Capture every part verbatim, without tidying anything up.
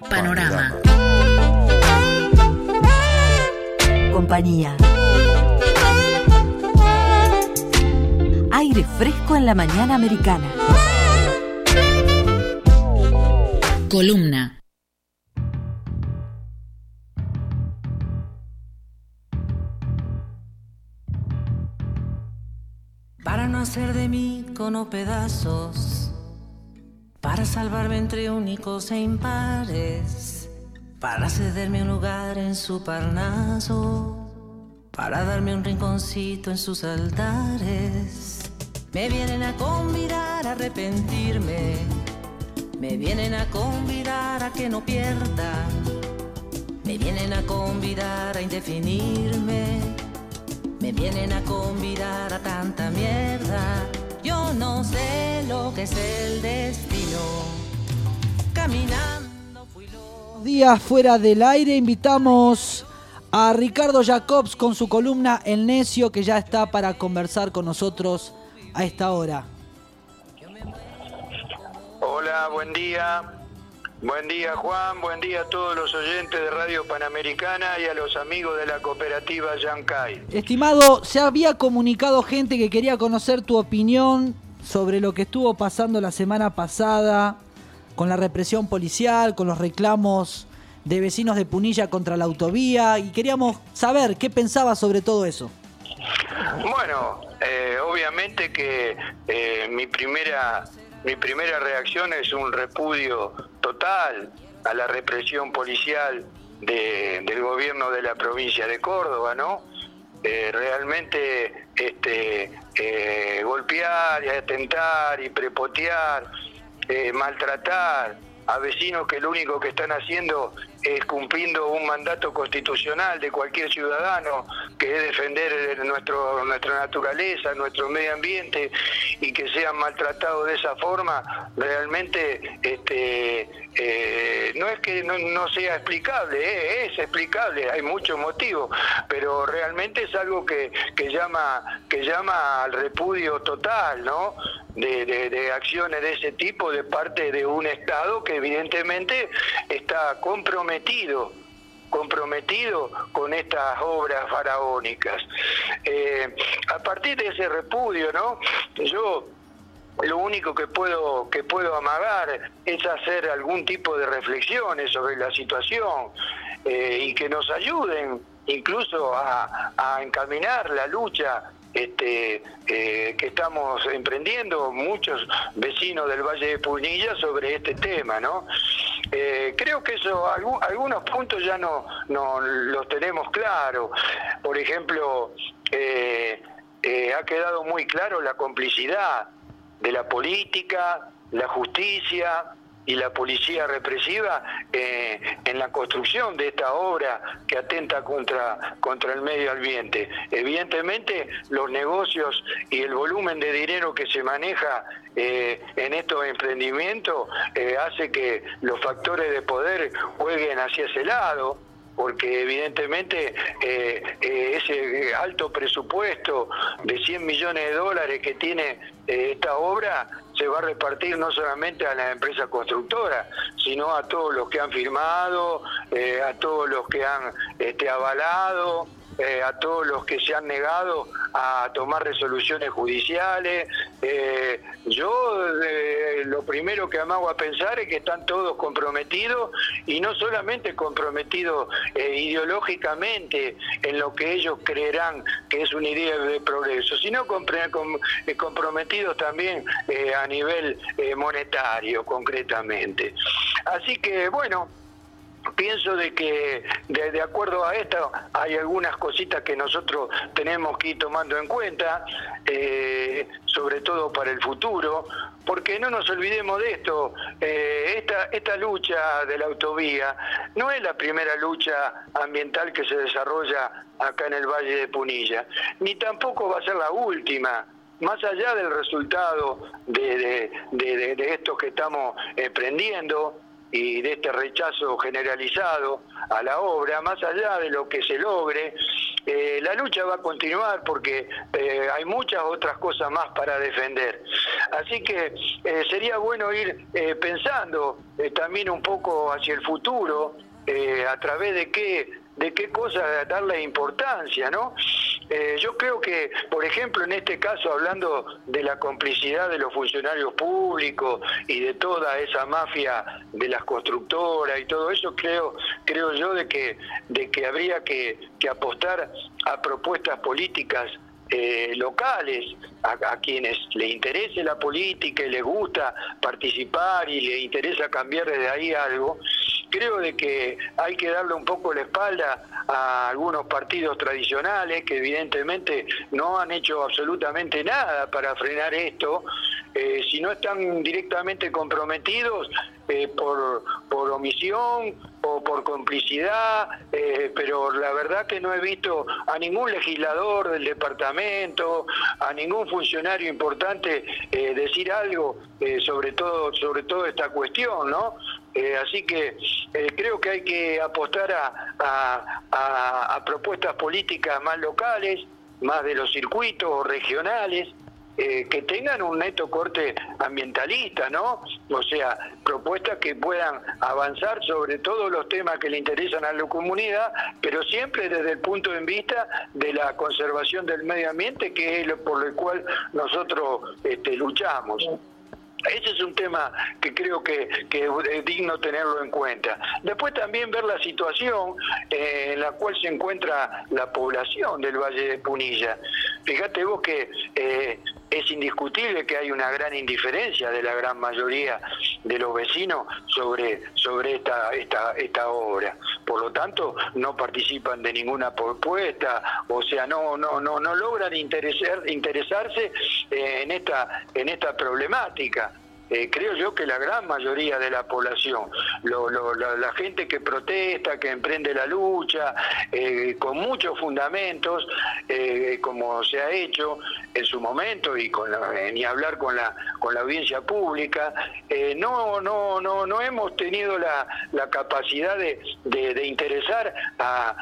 Panorama. Compañía. Aire fresco en la mañana americana. Columna. Para no hacer de mí cono pedazos, para salvarme entre únicos e impares, para cederme un lugar en su Parnaso, para darme un rinconcito en sus altares. Me vienen a convidar a arrepentirme, me vienen a convidar a que no pierda, me vienen a convidar a indefinirme, me vienen a convidar a tanta mierda. Yo no sé lo que es el destino. Caminando fui lo... Días fuera del aire, invitamos a Ricardo Jacobs con su columna El Necio, que ya está para conversar con nosotros a esta hora. Hola, buen día. Buen día, Juan. Buen día a todos los oyentes de Radio Panamericana y a los amigos de la cooperativa Yancay. Estimado, se había comunicado gente que quería conocer tu opinión sobre lo que estuvo pasando la semana pasada con la represión policial, con los reclamos de vecinos de Punilla contra la autovía, y queríamos saber qué pensabas sobre todo eso. Bueno, eh, obviamente que eh, mi primera... Mi primera reacción es un repudio total a la represión policial de, del gobierno de la provincia de Córdoba, ¿no? Eh, realmente este, eh, golpear y atentar y prepotear, eh, maltratar a vecinos que lo único que están haciendo es cumpliendo un mandato constitucional de cualquier ciudadano, que es defender nuestro, nuestra naturaleza, nuestro medio ambiente, y que sean maltratados de esa forma, realmente este, eh, no es que no, no sea explicable, eh, es explicable, hay muchos motivos, pero realmente es algo que, que llama que llama al repudio total, ¿no? De, de, de acciones de ese tipo de parte de un Estado que evidentemente está comprometido comprometido con estas obras faraónicas. Eh, a partir de ese repudio, ¿no? Yo lo único que puedo que puedo amagar es hacer algún tipo de reflexiones sobre la situación eh, y que nos ayuden incluso a, a encaminar la lucha Este, eh, que estamos emprendiendo muchos vecinos del Valle de Punilla sobre este tema, ¿no? Eh, creo que eso, algún, algunos puntos ya no, no los tenemos claros. Por ejemplo, eh, eh, ha quedado muy claro la complicidad de la política, la justicia y la policía represiva eh, en la construcción de esta obra que atenta contra, contra el medio ambiente. Evidentemente, los negocios y el volumen de dinero que se maneja eh, en estos emprendimientos eh, hace que los factores de poder jueguen hacia ese lado, porque evidentemente eh, eh, ese alto presupuesto de cien millones de dólares que tiene eh, esta obra se va a repartir no solamente a las empresas constructoras, sino a todos los que han firmado, eh, a todos los que han este, avalado, eh, a todos los que se han negado a tomar resoluciones judiciales. Eh, yo eh, lo primero que me hago a pensar es que están todos comprometidos, y no solamente comprometidos eh, ideológicamente en lo que ellos creerán que es una idea de progreso, sino compre, com, eh, comprometidos también eh, a nivel eh, monetario, concretamente. Así que, bueno, pienso de que de, de acuerdo a esto hay algunas cositas que nosotros tenemos que ir tomando en cuenta, eh, sobre todo para el futuro, porque no nos olvidemos de esto, eh, esta, esta lucha de la autovía no es la primera lucha ambiental que se desarrolla acá en el Valle de Punilla, ni tampoco va a ser la última. Más allá del resultado de, de, de, de, de esto que estamos emprendiendo y de este rechazo generalizado a la obra, más allá de lo que se logre, eh, la lucha va a continuar porque eh, hay muchas otras cosas más para defender. Así que eh, sería bueno ir eh, pensando eh, también un poco hacia el futuro, eh, a través de qué, de qué cosas darle importancia, ¿no? Eh, yo creo que, por ejemplo, en este caso, hablando de la complicidad de los funcionarios públicos y de toda esa mafia de las constructoras y todo eso, creo creo yo de que de que habría que, que apostar a propuestas políticas eh, locales, a, a quienes les interese la política y les gusta participar y les interesa cambiar desde ahí algo. Creo de que hay que darle un poco la espalda a algunos partidos tradicionales que evidentemente no han hecho absolutamente nada para frenar esto, eh, si no están directamente comprometidos eh, por, por omisión o por complicidad, eh, pero la verdad que no he visto a ningún legislador del departamento, a ningún funcionario importante eh, decir algo eh, sobre todo sobre todo esta cuestión, ¿no? Eh, así que eh, creo que hay que apostar a, a, a, a propuestas políticas más locales, más de los circuitos o regionales, eh, que tengan un neto corte ambientalista, ¿no? O sea, propuestas que puedan avanzar sobre todos los temas que le interesan a la comunidad, pero siempre desde el punto de vista de la conservación del medio ambiente, que es lo por el cual nosotros este, luchamos. Ese es un tema que creo que, que es digno tenerlo en cuenta. Después también ver la situación eh, en la cual se encuentra la población del Valle de Punilla. Fíjate vos que eh, es indiscutible que hay una gran indiferencia de la gran mayoría de los vecinos sobre, sobre esta, esta, esta obra. Por lo tanto, no participan de ninguna propuesta, o sea, no, no, no, no logran interesar, interesarse eh, en esta, en esta problemática. Eh, creo yo que la gran mayoría de la población, lo, lo, la, la gente que protesta, que emprende la lucha, eh, con muchos fundamentos, eh, como se ha hecho en su momento, y con la, eh, ni hablar con la con la audiencia pública, eh, no no no no hemos tenido la, la capacidad de, de, de interesar a,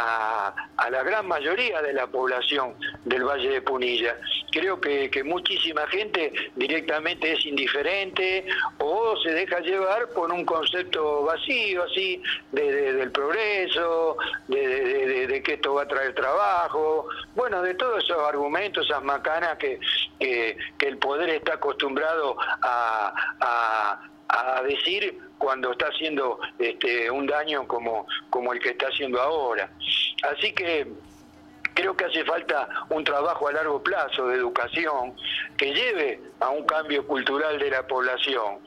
a, a la gran mayoría de la población del Valle de Punilla. Creo que, que muchísima gente directamente es indiferente o se deja llevar por un concepto vacío así de, de, del progreso, de, de, de, de que esto va a traer trabajo, bueno, de todos esos argumentos, esas macanas que, que, que el poder está acostumbrado a, a, a decir cuando está haciendo este, un daño como, como el que está haciendo ahora. Así que creo que hace falta un trabajo a largo plazo de educación que lleve a un cambio cultural de la población.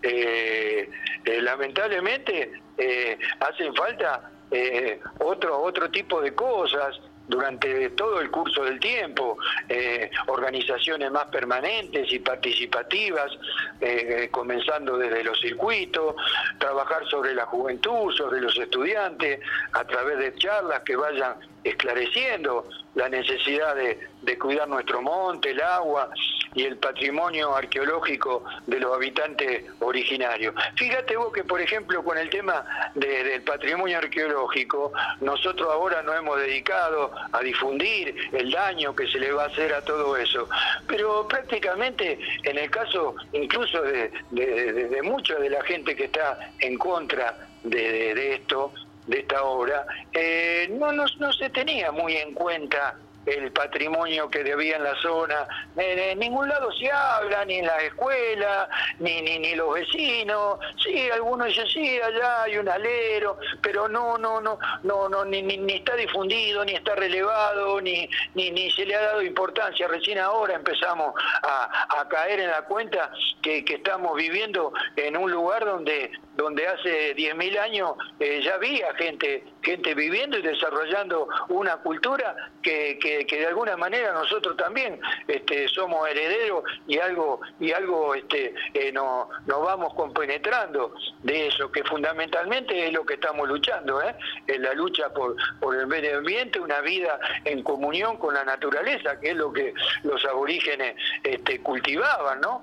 Eh, eh, lamentablemente eh, hacen falta eh, otro, otro tipo de cosas durante todo el curso del tiempo, eh, organizaciones más permanentes y participativas, eh, comenzando desde los circuitos, trabajar sobre la juventud, sobre los estudiantes, a través de charlas que vayan esclareciendo la necesidad de, de cuidar nuestro monte, el agua y el patrimonio arqueológico de los habitantes originarios. Fíjate vos que, por ejemplo, con el tema de, del patrimonio arqueológico, nosotros ahora nos hemos dedicado a difundir el daño que se le va a hacer a todo eso, pero prácticamente en el caso incluso de, de, de, de mucha de la gente que está en contra de, de, de esto, de esta obra, eh, no, no, no se tenía muy en cuenta el patrimonio que había en la zona. En, en ningún lado se habla, ni en la escuela, ni, ni, ni los vecinos. Sí, algunos dicen, sí, allá hay un alero, pero no, no, no, no, no ni, ni, ni está difundido, ni está relevado, ni, ni, ni se le ha dado importancia. Recién ahora empezamos a, a caer en la cuenta que, que estamos viviendo en un lugar donde donde hace diez mil años eh, ya había gente gente viviendo y desarrollando una cultura que, que, que de alguna manera nosotros también este, somos herederos y algo y algo este, eh, nos no vamos compenetrando de eso, que fundamentalmente es lo que estamos luchando, ¿eh? Es la lucha por, por el medio ambiente, una vida en comunión con la naturaleza, que es lo que los aborígenes este, cultivaban, ¿no?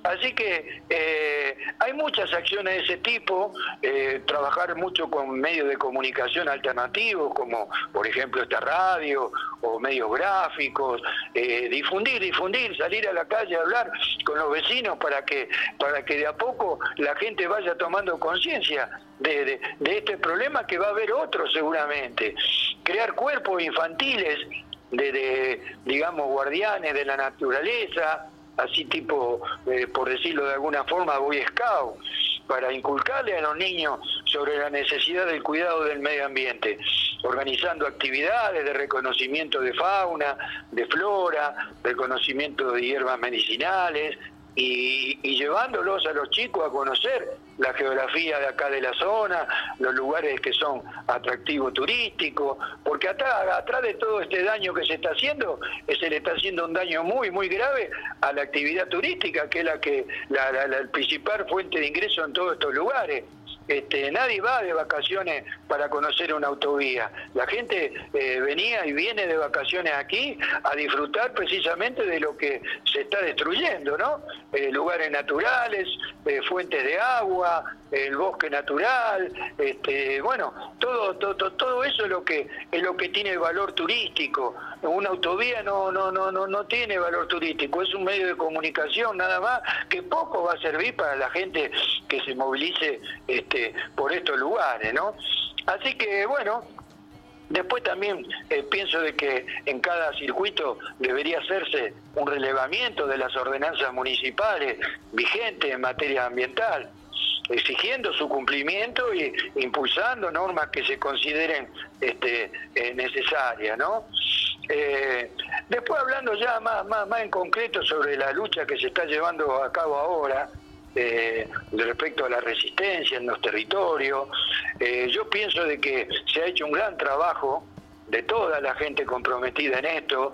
Así que eh, hay muchas acciones de ese tipo, eh, trabajar mucho con medios de comunicación alternativos, como por ejemplo esta radio o medios gráficos, eh, difundir, difundir, salir a la calle a hablar con los vecinos para que, para que de a poco la gente vaya tomando conciencia de, de, de este problema, que va a haber otro seguramente. Crear cuerpos infantiles de, de digamos, guardianes de la naturaleza, así tipo, eh, por decirlo de alguna forma, Boy Scout, para inculcarle a los niños sobre la necesidad del cuidado del medio ambiente, organizando actividades de reconocimiento de fauna, de flora, reconocimiento de hierbas medicinales, y, y llevándolos a los chicos a conocer la geografía de acá de la zona, los lugares que son atractivos turísticos, porque atrás, atrás de todo este daño que se está haciendo, se le está haciendo un daño muy, muy grave a la actividad turística, que es la que la, la, la principal fuente de ingreso en todos estos lugares. Este, nadie va de vacaciones para conocer una autovía. La gente eh, venía y viene de vacaciones aquí a disfrutar precisamente de lo que se está destruyendo, ¿no? Eh, lugares naturales, eh, fuentes de agua, el bosque natural, este, bueno, todo, todo, todo eso es lo que es lo que tiene valor turístico. Una autovía no, no, no, no, no tiene valor turístico, es un medio de comunicación nada más, que poco va a servir para la gente que se movilice este, por estos lugares, ¿no? Así que bueno, después también eh, pienso de que en cada circuito debería hacerse un relevamiento de las ordenanzas municipales vigentes en materia ambiental, exigiendo su cumplimiento y impulsando normas que se consideren este, eh, necesarias, ¿no? Eh, después, hablando ya más, más, más en concreto sobre la lucha que se está llevando a cabo ahora, eh, respecto a la resistencia en los territorios, eh, yo pienso de que se ha hecho un gran trabajo de toda la gente comprometida en esto,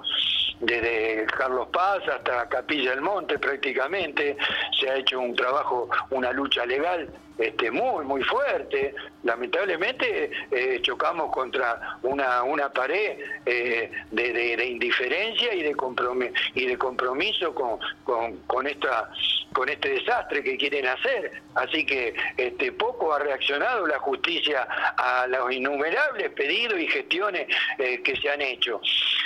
desde Carlos Paz hasta Capilla del Monte prácticamente. Se ha hecho un trabajo, una lucha legal este, muy, muy fuerte. Lamentablemente eh, chocamos contra una, una pared eh, de, de, de indiferencia y de compromiso, y de compromiso con, con, con, esta, con este desastre que quieren hacer. Así que este, poco ha reaccionado la justicia a los innumerables pedidos y gestiones eh, que se han hecho.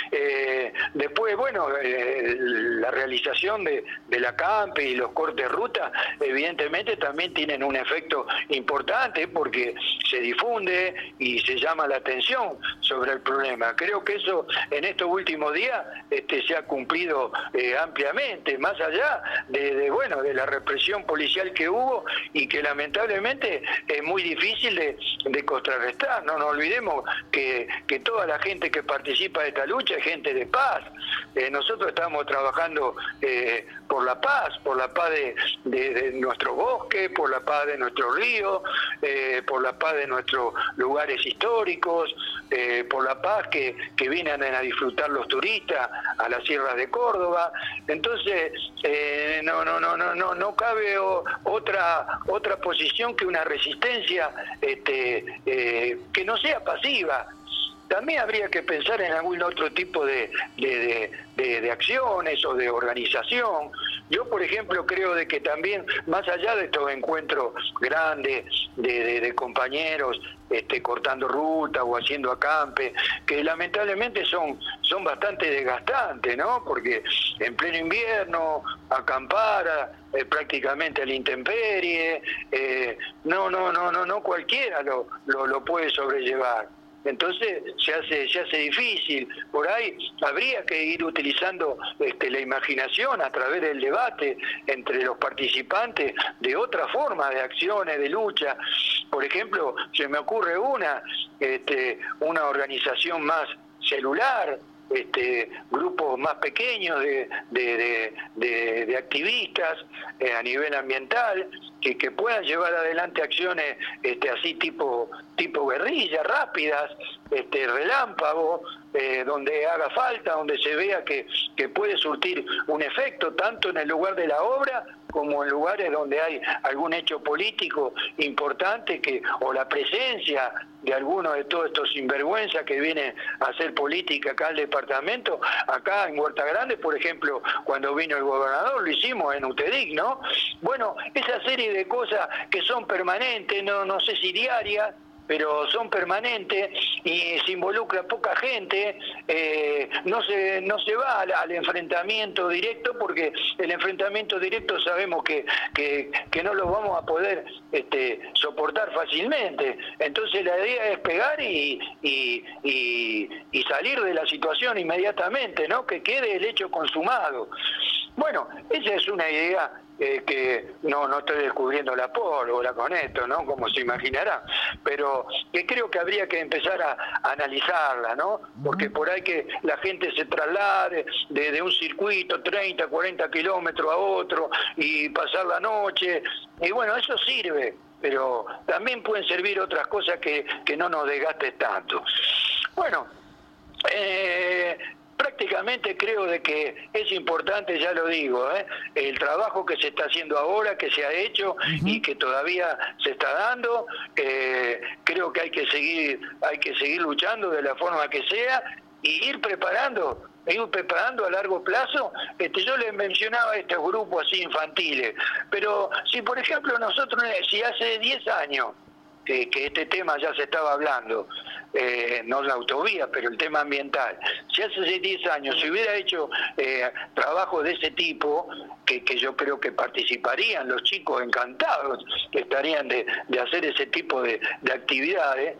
Eh, después, bueno, eh, la realización de, de la CAMPE y los cortes de ruta, evidentemente también tienen un efecto importante porque se difunde y se llama la atención sobre el problema. Creo que eso en estos últimos días este, se ha cumplido eh, ampliamente, más allá de, de, bueno, de la represión policial que hubo y que lamentablemente es muy difícil de, de contrarrestar. No nos olvidemos que, que toda la gente que participa de esta lucha es gente de paz. Eh, nosotros estamos trabajando eh, por la paz, por la paz de, de, de nuestro bosque, por la paz de nuestro río, eh, por la paz de nuestros lugares históricos, eh, por la paz que, que vienen a disfrutar los turistas a las sierras de Córdoba. Entonces, eh, no, no, no, no, no, no cabe o, otra, otra posición que una resistencia este, eh, que no sea pasiva. También habría que pensar en algún otro tipo de, de, de, de, de acciones o de organización. Yo, por ejemplo, creo de que también, más allá de estos encuentros grandes de, de, de compañeros este, cortando ruta o haciendo acampe, que lamentablemente son, son bastante desgastantes, ¿no? Porque en pleno invierno, acampar eh, prácticamente a la intemperie, eh, no, no, no, no, no cualquiera lo, lo, lo puede sobrellevar. Entonces se hace se hace difícil. Por ahí habría que ir utilizando este, la imaginación a través del debate entre los participantes de otra forma de acciones, de lucha. Por ejemplo, se me ocurre una, este, una organización más celular, este, grupos más pequeños de, de, de, de, de activistas eh, a nivel ambiental, que que, que puedan llevar adelante acciones este, así tipo, tipo guerrilla, rápidas, este, relámpago, eh, donde haga falta, donde se vea que, que puede surtir un efecto, tanto en el lugar de la obra como en lugares donde hay algún hecho político importante que o la presencia de alguno de todos estos sinvergüenzas que vienen a hacer política acá al departamento. Acá en Huerta Grande, por ejemplo, cuando vino el gobernador, lo hicimos en UTEDIC, ¿no? Bueno, esa serie de cosas que son permanentes, no, no sé si diarias, pero son permanentes y se involucra poca gente, eh, no se no se va al, al enfrentamiento directo, porque el enfrentamiento directo sabemos que, que, que no lo vamos a poder este, soportar fácilmente. Entonces la idea es pegar y, y, y, y salir de la situación inmediatamente, ¿no? Que quede el hecho consumado. Bueno, esa es una idea eh, que no, no estoy descubriendo la pólvora con esto, ¿no? Como se imaginará, pero que creo que habría que empezar a, a analizarla, ¿no? Porque por ahí que la gente se traslade de, de un circuito treinta, cuarenta kilómetros a otro y pasar la noche, y bueno, eso sirve, pero también pueden servir otras cosas que, que no nos desgaste tanto. Bueno, eh... prácticamente creo de que es importante, ya lo digo, ¿eh? el trabajo que se está haciendo ahora, que se ha hecho uh-huh. y que todavía se está dando, eh, creo que hay que seguir, hay que seguir luchando de la forma que sea y ir preparando, ir preparando a largo plazo. Este, yo les mencionaba estos grupos así infantiles, pero si por ejemplo nosotros, si hace diez años que, que este tema ya se estaba hablando, Eh, no la autovía, pero el tema ambiental. Si hace diez años se hubiera hecho eh, trabajo de ese tipo, que, que yo creo que participarían los chicos encantados, que estarían de, de hacer ese tipo de, de actividades,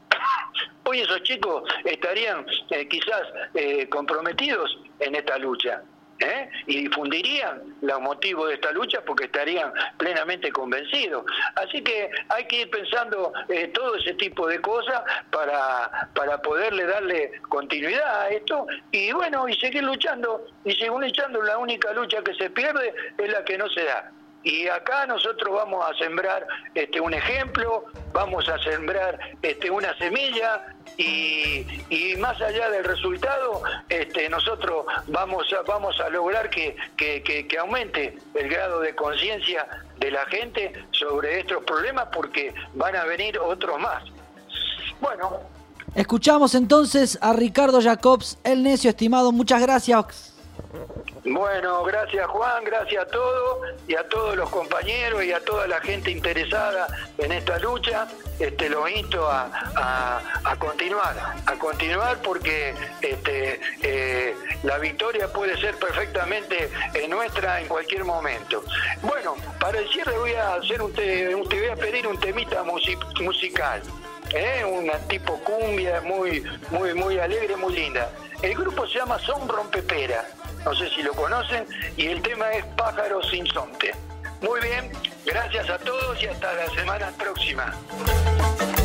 hoy esos chicos estarían eh, quizás eh, comprometidos en esta lucha. ¿Eh? Y difundirían los motivos de esta lucha porque estarían plenamente convencidos. Así que hay que ir pensando eh, todo ese tipo de cosas para, para poderle darle continuidad a esto y bueno, y seguir luchando, y seguir luchando. La única lucha que se pierde es la que no se da. Y acá nosotros vamos a sembrar este, un ejemplo, vamos a sembrar este, una semilla y, y más allá del resultado, este, nosotros vamos a, vamos a lograr que, que, que, que aumente el grado de conciencia de la gente sobre estos problemas, porque van a venir otros más. Bueno. Escuchamos entonces a Ricardo Jacobs, el necio, estimado. Muchas gracias. Bueno, gracias Juan, gracias a todos y a todos los compañeros y a toda la gente interesada en esta lucha. Este, los insto a, a, a continuar, a continuar porque este, eh, la victoria puede ser perfectamente eh, nuestra en cualquier momento. Bueno, para el cierre voy a hacer un te, un, te voy a pedir un temita music, musical, ¿eh? Una tipo cumbia muy, muy, muy alegre, muy linda. El grupo se llama Son Rompepera. No sé si lo conocen, y el tema es Pájaro Sinsonte. Muy bien, gracias a todos y hasta la semana próxima.